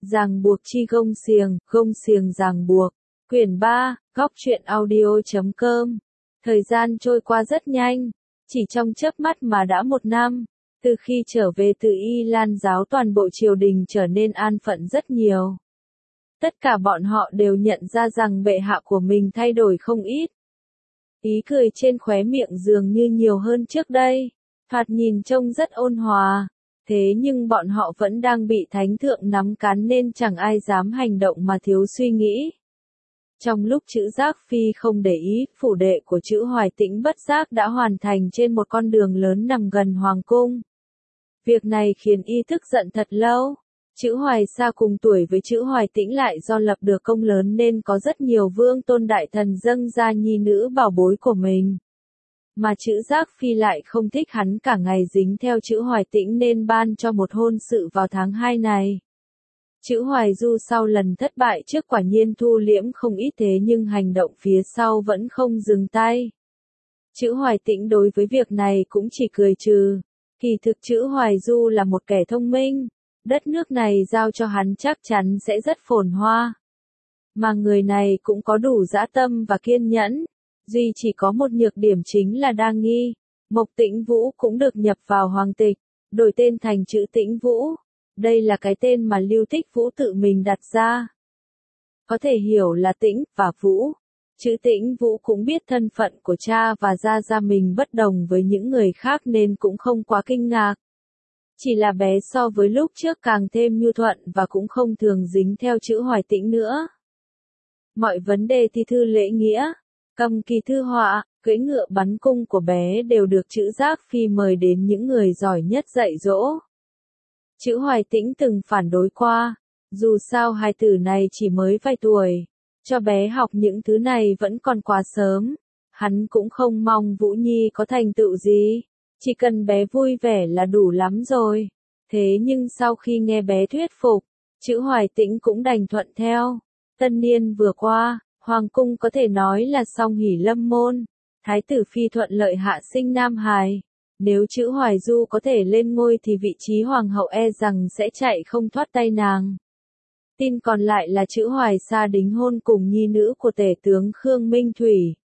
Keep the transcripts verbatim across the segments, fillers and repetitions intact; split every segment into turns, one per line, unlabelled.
Ràng buộc chi gông xiềng, gông xiềng ràng buộc. Quyển ba, góc truyện audio chấm com. Thời gian trôi qua rất nhanh, chỉ trong chớp mắt mà đã một năm. Từ khi trở về từ Y Lan giáo toàn bộ triều đình trở nên an phận rất nhiều. Tất cả bọn họ đều nhận ra rằng bệ hạ của mình thay đổi không ít. Ý cười trên khóe miệng dường như nhiều hơn trước đây, thoạt nhìn trông rất ôn hòa. Thế nhưng bọn họ vẫn đang bị thánh thượng nắm cán nên chẳng ai dám hành động mà thiếu suy nghĩ. Trong lúc Chữ Giác Phi không để ý, phủ đệ của Chữ Hoài Tĩnh bất giác đã hoàn thành trên một con đường lớn nằm gần hoàng cung. Việc này khiến y tức giận thật lâu. Chữ Hoài Sa cùng tuổi với Chữ Hoài Tĩnh lại do lập được công lớn nên có rất nhiều vương tôn đại thần dâng ra nhi nữ bảo bối của mình. Mà Chữ Giác Phi lại không thích hắn cả ngày dính theo Chữ Hoài Tĩnh nên ban cho một hôn sự vào tháng hai này. Chữ Hoài Du sau lần thất bại trước quả nhiên thu liễm không ít thế nhưng hành động phía sau vẫn không dừng tay. Chữ Hoài Tĩnh đối với việc này cũng chỉ cười trừ. Kỳ thực Chữ Hoài Du là một kẻ thông minh, đất nước này giao cho hắn chắc chắn sẽ rất phồn hoa. Mà người này cũng có đủ dã tâm và kiên nhẫn. Duy chỉ có một nhược điểm chính là đa nghi. Mộc Tĩnh Vũ cũng được nhập vào hoàng tịch, đổi tên thành Chữ Tĩnh Vũ. Đây là cái tên mà Lưu Tích Vũ tự mình đặt ra. Có thể hiểu là Tĩnh và Vũ. Chữ Tĩnh Vũ cũng biết thân phận của cha và gia gia mình bất đồng với những người khác nên cũng không quá kinh ngạc. Chỉ là bé so với lúc trước càng thêm nhu thuận và cũng không thường dính theo Chữ Hoài Tĩnh nữa. Mọi vấn đề thi thư lễ nghĩa, cầm kỳ thư họa, cưỡi ngựa bắn cung của bé đều được Chữ Giác Phi mời đến những người giỏi nhất dạy dỗ. Chữ Hoài Tĩnh từng phản đối qua, dù sao hai tử này chỉ mới vài tuổi, cho bé học những thứ này vẫn còn quá sớm. Hắn cũng không mong Vũ Nhi có thành tựu gì, chỉ cần bé vui vẻ là đủ lắm rồi. Thế nhưng sau khi nghe bé thuyết phục, Chữ Hoài Tĩnh cũng đành thuận theo. Tân niên vừa qua, hoàng cung có thể nói là song hỷ lâm môn, thái tử phi thuận lợi hạ sinh nam hài. Nếu Chữ Hoài Du có thể lên ngôi thì vị trí hoàng hậu e rằng sẽ chạy không thoát tay nàng. Tin còn lại là Chữ Hoài Sa đính hôn cùng nhi nữ của tể tướng Khương Minh Thủy.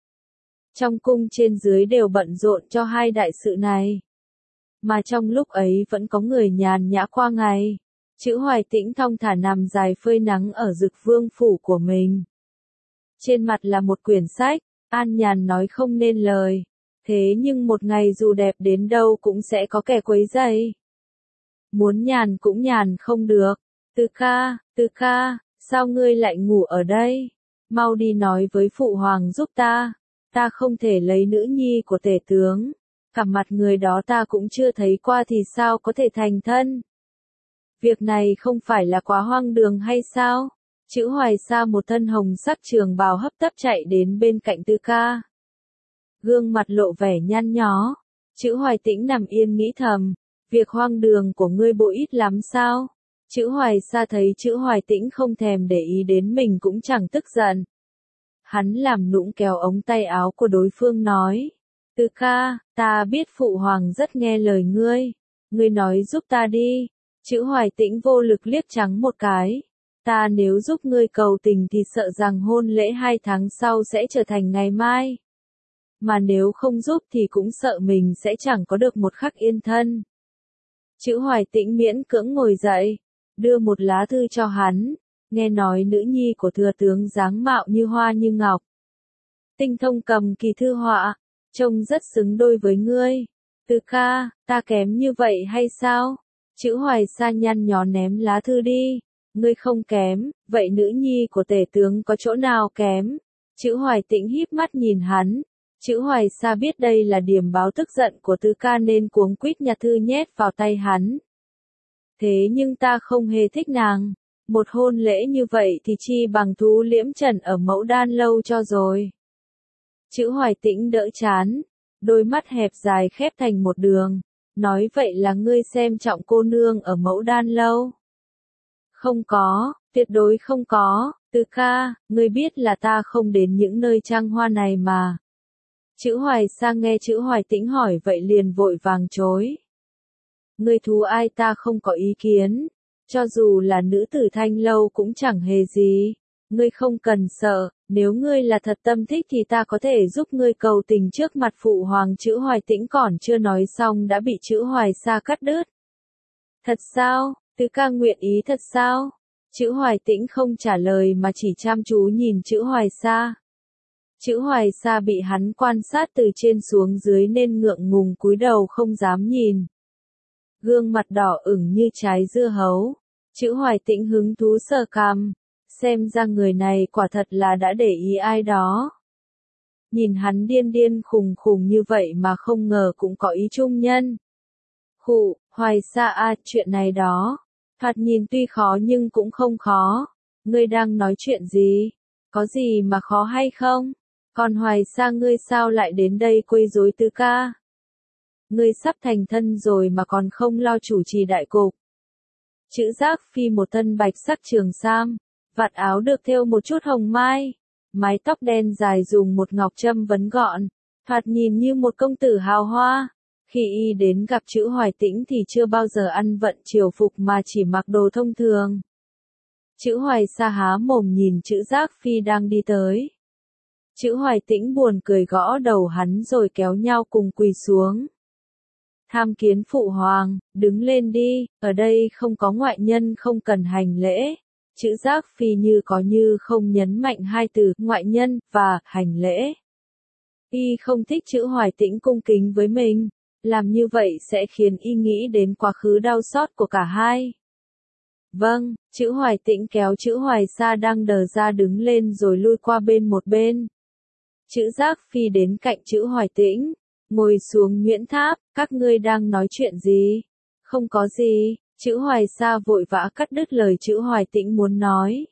Trong cung trên dưới đều bận rộn cho hai đại sự này. Mà trong lúc ấy vẫn có người nhàn nhã qua ngày. Chữ Hoài Tĩnh thong thả nằm dài phơi nắng ở Dực Vương phủ của mình. Trên mặt là một quyển sách, an nhàn nói không nên lời. Thế nhưng một ngày dù đẹp đến đâu cũng sẽ có kẻ quấy rầy. Muốn nhàn cũng nhàn không được. Từ ca, từ ca, sao ngươi lại ngủ ở đây? Mau đi nói với phụ hoàng giúp ta. Ta không thể lấy nữ nhi của tể tướng. Cả mặt người đó ta cũng chưa thấy qua thì sao có thể thành thân? Việc này không phải là quá hoang đường hay sao? Chữ Hoài Sa một thân hồng sắc trường bào hấp tấp chạy đến bên cạnh Tư Ca. Gương mặt lộ vẻ nhăn nhó. Chữ Hoài Tĩnh nằm yên nghĩ thầm, việc hoang đường của ngươi bộ ít lắm sao? Chữ Hoài Sa thấy Chữ Hoài Tĩnh không thèm để ý đến mình cũng chẳng tức giận. Hắn làm nũng kéo ống tay áo của đối phương nói, Tư ca, ta biết phụ hoàng rất nghe lời ngươi, ngươi nói giúp ta đi. Chữ Hoài Tĩnh vô lực liếc trắng một cái, ta nếu giúp ngươi cầu tình thì sợ rằng hôn lễ hai tháng sau sẽ trở thành ngày mai. Mà nếu không giúp thì cũng sợ mình sẽ chẳng có được một khắc yên thân. Chữ Hoài Tĩnh miễn cưỡng ngồi dậy, đưa một lá thư cho hắn, nghe nói nữ nhi của thừa tướng dáng mạo như hoa như ngọc. Tinh thông cầm kỳ thư họa, trông rất xứng đôi với ngươi. Từ ca, ta kém như vậy hay sao? Chữ Hoài Sa nhăn nhó ném lá thư đi. Ngươi không kém, vậy nữ nhi của tể tướng có chỗ nào kém? Chữ Hoài Tĩnh híp mắt nhìn hắn. Chữ Hoài Sa biết đây là điểm báo tức giận của Tư ca nên cuống quýt nhặt thư nhét vào tay hắn. Thế nhưng ta không hề thích nàng. Một hôn lễ như vậy thì chi bằng thú liễm trần ở Mẫu Đan lâu cho rồi. Chữ Hoài Tĩnh đỡ chán, đôi mắt hẹp dài khép thành một đường. Nói vậy là ngươi xem trọng cô nương ở Mẫu Đan lâu. Không có, tuyệt đối không có, Tư ca, ngươi biết là ta không đến những nơi trăng hoa này mà. Chữ Hoài Sa nghe Chữ Hoài Tĩnh hỏi vậy liền vội vàng chối. Ngươi thú ai ta không có ý kiến, Cho dù là nữ tử Thanh Lâu cũng chẳng hề gì. Ngươi không cần sợ, nếu ngươi là thật tâm thích thì ta có thể giúp ngươi cầu tình trước mặt phụ hoàng. Chữ Hoài Tĩnh còn chưa nói xong đã bị chữ Hoài Sa cắt đứt. Thật sao, Tứ ca nguyện ý thật sao? Chữ Hoài Tĩnh không trả lời mà chỉ chăm chú nhìn chữ Hoài Sa. Chữ Hoài Sa bị hắn quan sát từ trên xuống dưới nên ngượng ngùng cúi đầu không dám nhìn. Gương mặt đỏ ửng như trái dưa hấu. Chữ Hoài Tĩnh hứng thú sờ cằm. Xem ra người này quả thật là đã để ý ai đó. Nhìn hắn điên điên khùng khùng như vậy mà không ngờ cũng có ý trung nhân. Khụ, Hoài Sa à, chuyện này đó. Thoạt nhìn tuy khó nhưng cũng không khó. Ngươi đang nói chuyện gì? Có gì mà khó hay không? Còn Hoài Sa ngươi sao lại đến đây quấy rối Tứ ca? Ngươi sắp thành thân rồi mà còn không lo chủ trì đại cục. Chữ Giác Phi một thân bạch sắc trường sam, vạt áo được thêu một chút hồng mai, mái tóc đen dài dùng một ngọc châm vấn gọn, thoạt nhìn như một công tử hào hoa. Khi y đến gặp chữ Hoài Tĩnh thì chưa bao giờ ăn vận triều phục mà chỉ mặc đồ thông thường. Chữ Hoài Sa há mồm nhìn chữ Giác Phi đang đi tới. Chữ Hoài Tĩnh buồn cười gõ đầu hắn rồi kéo nhau cùng quỳ xuống. Tham kiến phụ hoàng, đứng lên đi, ở đây không có ngoại nhân không cần hành lễ. Chữ Giác Phi như có như không nhấn mạnh hai từ ngoại nhân và hành lễ. Y không thích chữ Hoài Tĩnh cung kính với mình, làm như vậy sẽ khiến y nghĩ đến quá khứ đau xót của cả hai. Vâng, chữ Hoài Tĩnh kéo chữ Hoài Sa đang đờ ra đứng lên rồi lui qua bên một bên. Chữ Giác Phi đến cạnh chữ Hoài Tĩnh, ngồi xuống nhuyễn tháp, các ngươi đang nói chuyện gì? Không có gì, chữ Hoài Sa vội vã cắt đứt lời chữ Hoài Tĩnh muốn nói.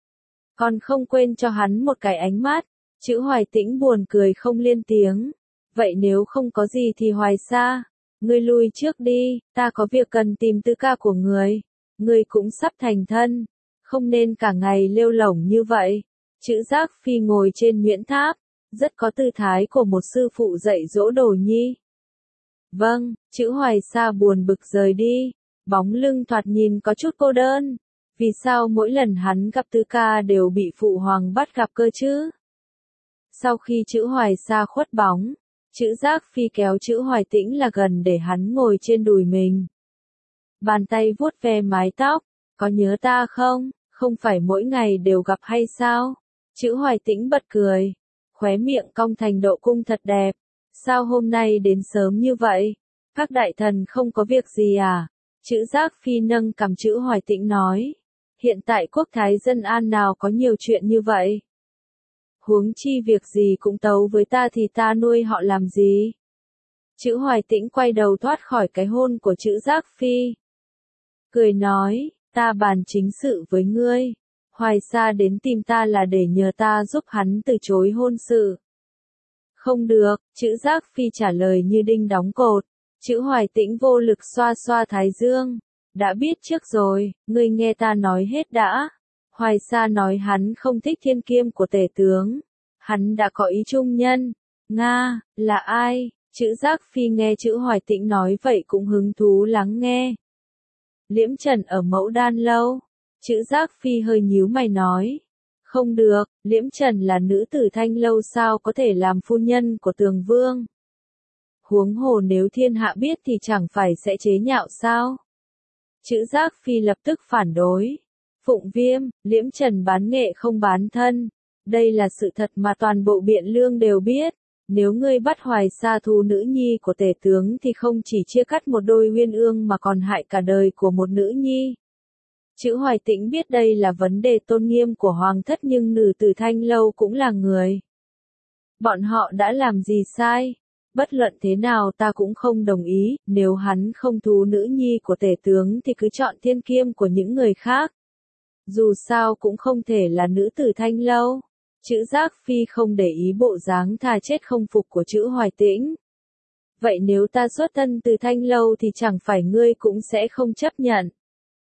Còn không quên cho hắn một cái ánh mắt, chữ Hoài Tĩnh buồn cười không lên tiếng. Vậy nếu không có gì thì Hoài Sa, ngươi lui trước đi, ta có việc cần tìm Tứ ca của người. Ngươi cũng sắp thành thân, không nên cả ngày lêu lổng như vậy. Chữ Giác Phi ngồi trên nhuyễn tháp, rất có tư thái của một sư phụ dạy dỗ đồ nhi. Vâng, chữ Hoài Sa buồn bực rời đi, bóng lưng thoạt nhìn có chút cô đơn. Vì sao mỗi lần hắn gặp Tứ ca đều bị phụ hoàng bắt gặp cơ chứ? Sau khi chữ Hoài Sa khuất bóng, chữ Giác Phi kéo chữ Hoài Tĩnh là gần để hắn ngồi trên đùi mình. Bàn tay vuốt ve mái tóc, có nhớ ta không? Không phải mỗi ngày đều gặp hay sao? Chữ Hoài Tĩnh bật cười, khóe miệng cong thành độ cung thật đẹp. Sao hôm nay đến sớm như vậy? Các đại thần không có việc gì à? Chữ Giác Phi nâng cằm chữ Hoài Tĩnh nói. Hiện tại quốc thái dân an nào có nhiều chuyện như vậy? Huống chi việc gì cũng tấu với ta thì ta nuôi họ làm gì? Chữ Hoài Tĩnh quay đầu thoát khỏi cái hôn của chữ Giác Phi. Cười nói, ta bàn chính sự với ngươi. Hoài Sa đến tìm ta là để nhờ ta giúp hắn từ chối hôn sự. Không được, chữ Giác Phi trả lời như đinh đóng cột. Chữ Hoài Tĩnh vô lực xoa xoa thái dương. Đã biết trước rồi, ngươi nghe ta nói hết đã. Hoài Sa nói hắn không thích thiên kiêm của tể tướng. Hắn đã có ý trung nhân. Nga, là ai? Chữ Giác Phi nghe chữ Hoài Tĩnh nói vậy cũng hứng thú lắng nghe. Liễm Trần ở Mẫu Đan Lâu. Chữ Giác Phi hơi nhíu mày nói. Không được, Liễm Trần là nữ tử Thanh Lâu sao có thể làm phu nhân của Tường Vương. Huống hồ nếu thiên hạ biết thì chẳng phải sẽ chế nhạo sao. Chữ Giác Phi lập tức phản đối. Phụng Viêm, Liễm Trần bán nghệ không bán thân. Đây là sự thật mà toàn bộ Biện Lương đều biết. Nếu ngươi bắt Hoài Sa thu nữ nhi của tể tướng thì không chỉ chia cắt một đôi uyên ương mà còn hại cả đời của một nữ nhi. Chữ Hoài Tĩnh biết đây là vấn đề tôn nghiêm của hoàng thất nhưng nữ tử Thanh Lâu cũng là người. Bọn họ đã làm gì sai? Bất luận thế nào ta cũng không đồng ý, nếu hắn không thú nữ nhi của tể tướng thì cứ chọn thiên kiêm của những người khác. Dù sao cũng không thể là nữ tử Thanh Lâu. Chữ Giác Phi không để ý bộ dáng thà chết không phục của chữ Hoài Tĩnh. Vậy nếu ta xuất thân từ Thanh Lâu thì chẳng phải ngươi cũng sẽ không chấp nhận.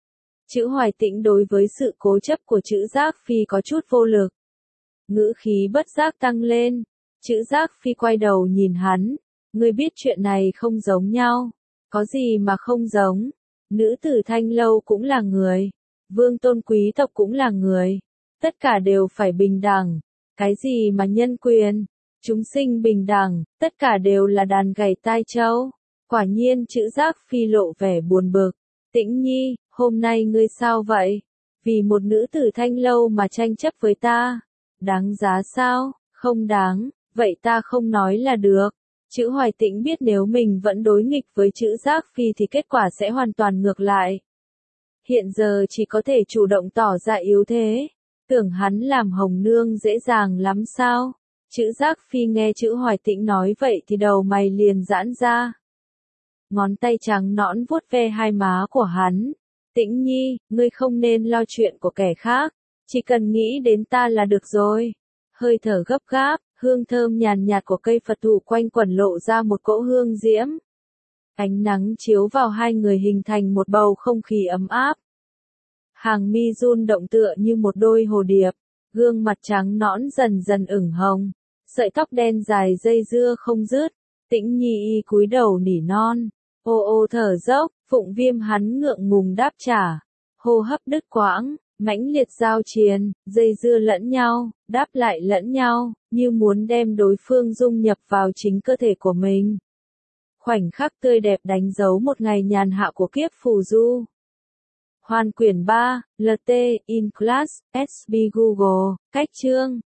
Chữ Hoài Tĩnh đối với sự cố chấp của chữ Giác Phi có chút vô lực. Ngữ khí bất giác tăng lên. Chữ Giác Phi quay đầu nhìn hắn. Ngươi biết chuyện này không giống nhau. Có gì mà không giống? Nữ tử Thanh Lâu cũng là người. Vương tôn quý tộc cũng là người. Tất cả đều phải bình đẳng. Cái gì mà nhân quyền? Chúng sinh bình đẳng, tất cả đều là đàn gảy tai trâu. Quả nhiên chữ Giác Phi lộ vẻ buồn bực. Tĩnh Nhi, hôm nay ngươi sao vậy? Vì một nữ tử Thanh Lâu mà tranh chấp với ta. Đáng giá sao? Không đáng, vậy ta không nói là được. Chữ Hoài Tĩnh biết nếu mình vẫn đối nghịch với chữ Giác Phi thì kết quả sẽ hoàn toàn ngược lại. Hiện giờ chỉ có thể chủ động tỏ ra yếu thế. Tưởng hắn làm Hồng Nương dễ dàng lắm sao? Chữ Giác Phi nghe chữ Hoài Tĩnh nói vậy thì đầu mày liền giãn ra. Ngón tay trắng nõn vuốt ve hai má của hắn. Tĩnh Nhi, ngươi không nên lo chuyện của kẻ khác. Chỉ cần nghĩ đến ta là được rồi. Hơi thở gấp gáp, hương thơm nhàn nhạt của cây Phật thụ quanh quẩn lộ ra một cỗ hương diễm. Ánh nắng chiếu vào hai người hình thành một bầu không khí ấm áp. Hàng mi run động tựa như một đôi hồ điệp, gương mặt trắng nõn dần dần ửng hồng, sợi tóc đen dài dây dưa không dứt. Tĩnh Nhi y cúi đầu nỉ non, ô ô thở dốc, Phụng Viêm hắn ngượng ngùng đáp trả, hô hấp đứt quãng, mãnh liệt giao chiến, dây dưa lẫn nhau, đáp lại lẫn nhau, như muốn đem đối phương dung nhập vào chính cơ thể của mình. Khoảnh khắc tươi đẹp đánh dấu một ngày nhàn hạ của kiếp phù du. Hoàn quyển ba, lờ tê, In Class, ét bê Google, cách chương.